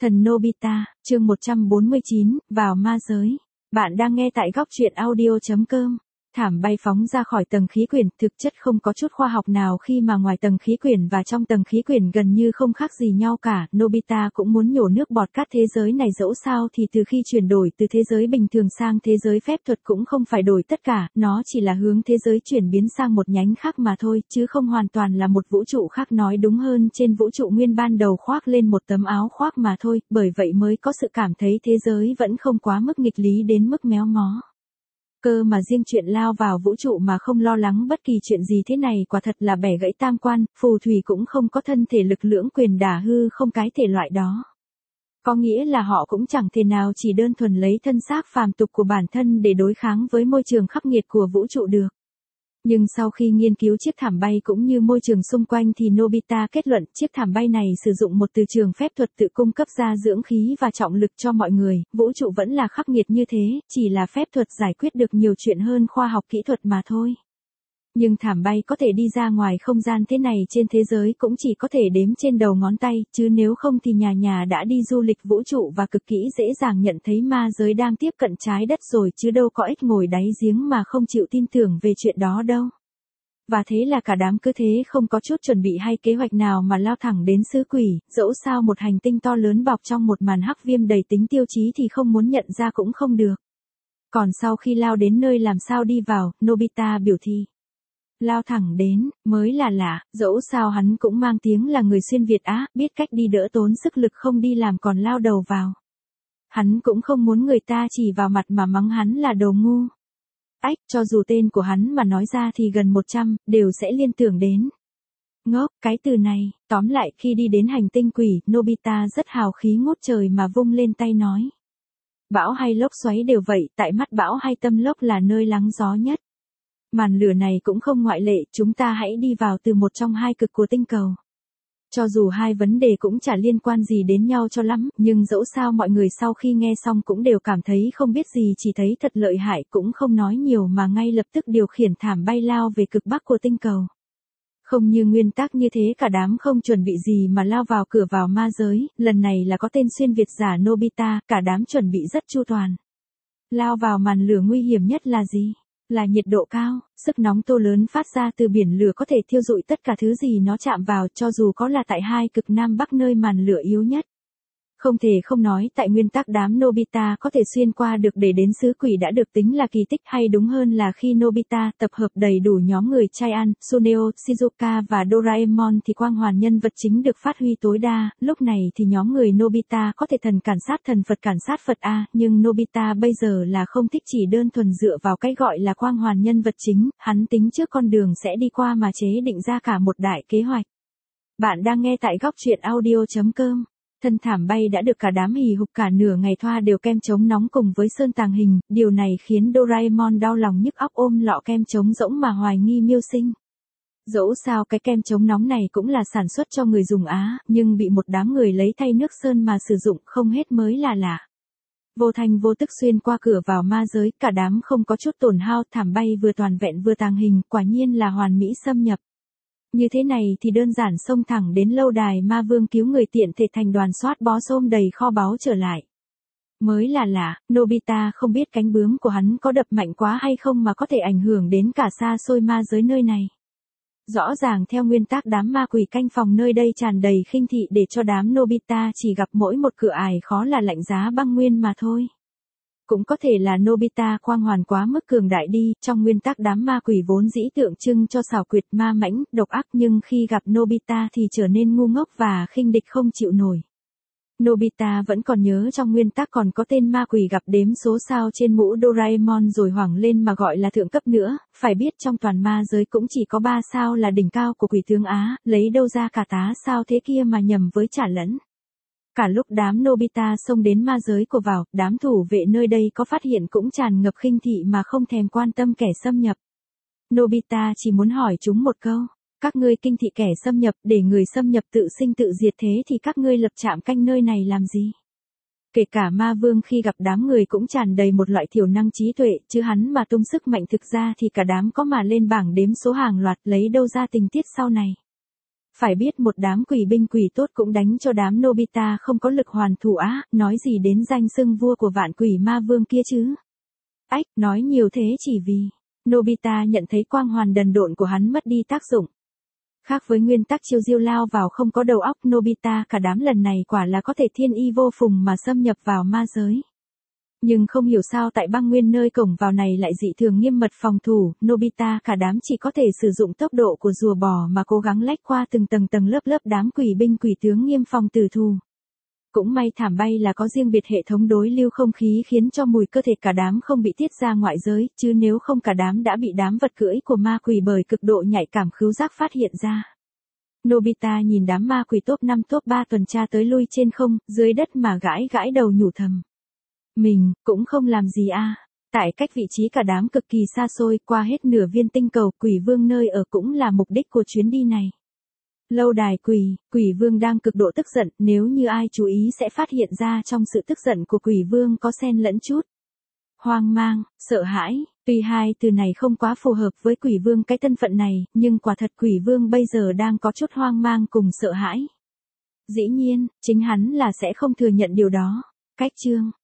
Thần Nobita, chương 149, vào ma giới. Bạn đang nghe tại góc truyện audio.com. Thảm bay phóng ra khỏi tầng khí quyển, thực chất không có chút khoa học nào khi mà ngoài tầng khí quyển và trong tầng khí quyển gần như không khác gì nhau cả. Nobita cũng muốn nhổ nước bọt cát thế giới này, dẫu sao thì từ khi chuyển đổi từ thế giới bình thường sang thế giới phép thuật cũng không phải đổi tất cả, nó chỉ là hướng thế giới chuyển biến sang một nhánh khác mà thôi, chứ không hoàn toàn là một vũ trụ khác, nói đúng hơn trên vũ trụ nguyên ban đầu khoác lên một tấm áo khoác mà thôi, bởi vậy mới có sự cảm thấy thế giới vẫn không quá mức nghịch lý đến mức méo mó. Cơ mà riêng chuyện lao vào vũ trụ mà không lo lắng bất kỳ chuyện gì thế này quả thật là bẻ gãy tam quan, phù thủy cũng không có thân thể lực lưỡng quyền đả hư không cái thể loại đó. Có nghĩa là họ cũng chẳng thể nào chỉ đơn thuần lấy thân xác phàm tục của bản thân để đối kháng với môi trường khắc nghiệt của vũ trụ được. Nhưng sau khi nghiên cứu chiếc thảm bay cũng như môi trường xung quanh thì Nobita kết luận chiếc thảm bay này sử dụng một từ trường phép thuật tự cung cấp ra dưỡng khí và trọng lực cho mọi người, vũ trụ vẫn là khắc nghiệt như thế, chỉ là phép thuật giải quyết được nhiều chuyện hơn khoa học kỹ thuật mà thôi. Nhưng thảm bay có thể đi ra ngoài không gian thế này trên thế giới cũng chỉ có thể đếm trên đầu ngón tay, chứ nếu không thì nhà nhà đã đi du lịch vũ trụ và cực kỹ dễ dàng nhận thấy ma giới đang tiếp cận trái đất rồi, chứ đâu có ích ngồi đáy giếng mà không chịu tin tưởng về chuyện đó đâu. Và thế là cả đám cứ thế không có chút chuẩn bị hay kế hoạch nào mà lao thẳng đến xứ quỷ, dẫu sao một hành tinh to lớn bọc trong một màn hắc viêm đầy tính tiêu chí thì không muốn nhận ra cũng không được. Còn sau khi lao đến nơi làm sao đi vào, Nobita biểu thị. Lao thẳng đến, mới là lạ, dẫu sao hắn cũng mang tiếng là người xuyên Việt Á, biết cách đi đỡ tốn sức lực không đi làm còn lao đầu vào. Hắn cũng không muốn người ta chỉ vào mặt mà mắng hắn là đồ ngu. Ách, cho dù tên của hắn mà nói ra thì gần 100, đều sẽ liên tưởng đến. Ngốc, cái từ này, tóm lại khi đi đến hành tinh quỷ, Nobita rất hào khí ngút trời mà vung lên tay nói. Bão hay lốc xoáy đều vậy, tại mắt bão hay tâm lốc là nơi lắng gió nhất. Màn lửa này cũng không ngoại lệ, chúng ta hãy đi vào từ một trong hai cực của tinh cầu. Cho dù hai vấn đề cũng chả liên quan gì đến nhau cho lắm, nhưng dẫu sao mọi người sau khi nghe xong cũng đều cảm thấy không biết gì, chỉ thấy thật lợi hại, cũng không nói nhiều mà ngay lập tức điều khiển thảm bay lao về cực bắc của tinh cầu. Không như nguyên tắc như thế cả đám không chuẩn bị gì mà lao vào cửa vào ma giới, lần này là có tên xuyên Việt giả Nobita, cả đám chuẩn bị rất chu toàn. Lao vào màn lửa nguy hiểm nhất là gì? Là nhiệt độ cao, sức nóng tô lớn phát ra từ biển lửa có thể thiêu rụi tất cả thứ gì nó chạm vào, cho dù có là tại hai cực Nam Bắc nơi màn lửa yếu nhất. Không thể không nói tại nguyên tắc đám Nobita có thể xuyên qua được để đến xứ quỷ đã được tính là kỳ tích, hay đúng hơn là khi Nobita tập hợp đầy đủ nhóm người Chaiyan, Suneo, Shizuka và Doraemon thì quang hoàn nhân vật chính được phát huy tối đa, lúc này thì nhóm người Nobita có thể thần cản sát Phật A, nhưng Nobita bây giờ là không thích chỉ đơn thuần dựa vào cái gọi là quang hoàn nhân vật chính, hắn tính trước con đường sẽ đi qua mà chế định ra cả một đại kế hoạch. Bạn đang nghe tại góc truyện audio.com. Thân thảm bay đã được cả đám hì hục cả nửa ngày thoa đều kem chống nóng cùng với sơn tàng hình, điều này khiến Doraemon đau lòng nhức óc ôm lọ kem chống rỗng mà hoài nghi mưu sinh. Dẫu sao cái kem chống nóng này cũng là sản xuất cho người dùng Á, nhưng bị một đám người lấy thay nước sơn mà sử dụng không hết mới là lạ. Vô thành vô tức xuyên qua cửa vào ma giới, cả đám không có chút tổn hao, thảm bay vừa toàn vẹn vừa tàng hình, quả nhiên là hoàn mỹ xâm nhập. Như thế này thì đơn giản xông thẳng đến lâu đài ma vương cứu người, tiện thể thành đoàn soát bó xôm đầy kho báu trở lại. Mới là lạ, Nobita không biết cánh bướm của hắn có đập mạnh quá hay không mà có thể ảnh hưởng đến cả xa xôi ma giới nơi này. Rõ ràng theo nguyên tắc đám ma quỷ canh phòng nơi đây tràn đầy khinh thị để cho đám Nobita chỉ gặp mỗi một cửa ải khó là lạnh giá băng nguyên mà thôi. Cũng có thể là Nobita quang hoàn quá mức cường đại đi, trong nguyên tắc đám ma quỷ vốn dĩ tượng trưng cho xảo quyệt ma mãnh, độc ác, nhưng khi gặp Nobita thì trở nên ngu ngốc và khinh địch không chịu nổi. Nobita vẫn còn nhớ trong nguyên tắc còn có tên ma quỷ gặp đếm số sao trên mũ Doraemon rồi hoảng lên mà gọi là thượng cấp nữa, phải biết trong toàn ma giới cũng chỉ có 3 sao là đỉnh cao của quỷ tướng Á, lấy đâu ra cả tá sao thế kia mà nhầm với trả lẫn. Cả lúc đám Nobita xông đến ma giới của vào, đám thủ vệ nơi đây có phát hiện cũng tràn ngập khinh thị mà không thèm quan tâm kẻ xâm nhập. Nobita chỉ muốn hỏi chúng một câu, các ngươi kinh thị kẻ xâm nhập, để người xâm nhập tự sinh tự diệt thế thì các ngươi lập trạm canh nơi này làm gì? Kể cả ma vương khi gặp đám người cũng tràn đầy một loại thiểu năng trí tuệ, chứ hắn mà tung sức mạnh thực ra thì cả đám có mà lên bảng đếm số hàng loạt, lấy đâu ra tình tiết sau này. Phải biết một đám quỷ binh quỷ tốt cũng đánh cho đám Nobita không có lực hoàn thủ á, nói gì đến danh xưng vua của vạn quỷ ma vương kia chứ. Ách, nói nhiều thế chỉ vì Nobita nhận thấy quang hoàn đần độn của hắn mất đi tác dụng. Khác với nguyên tắc chiêu diêu lao vào không có đầu óc, Nobita cả đám lần này quả là có thể thiên y vô phùng mà xâm nhập vào ma giới. Nhưng không hiểu sao tại băng nguyên nơi cổng vào này lại dị thường nghiêm mật phòng thủ, Nobita cả đám chỉ có thể sử dụng tốc độ của rùa bò mà cố gắng lách qua từng tầng lớp đám quỷ binh quỷ tướng nghiêm phòng tử thù. Cũng may thảm bay là có riêng biệt hệ thống đối lưu không khí khiến cho mùi cơ thể cả đám không bị tiết ra ngoại giới, chứ nếu không cả đám đã bị đám vật cưỡi của ma quỷ bởi cực độ nhạy cảm khứu giác phát hiện ra. Nobita nhìn đám ma quỷ top 5 top 3 tuần tra tới lui trên không, dưới đất mà gãi đầu nhủ thầm. Mình, cũng không làm gì a. Tại cách vị trí cả đám cực kỳ xa xôi, qua hết nửa viên tinh cầu, quỷ vương nơi ở cũng là mục đích của chuyến đi này. Lâu đài quỷ vương đang cực độ tức giận, nếu như ai chú ý sẽ phát hiện ra trong sự tức giận của quỷ vương có xen lẫn chút hoang mang, sợ hãi. Tuy hai từ này không quá phù hợp với quỷ vương cái thân phận này, nhưng quả thật quỷ vương bây giờ đang có chút hoang mang cùng sợ hãi. Dĩ nhiên, chính hắn là sẽ không thừa nhận điều đó. Cách chương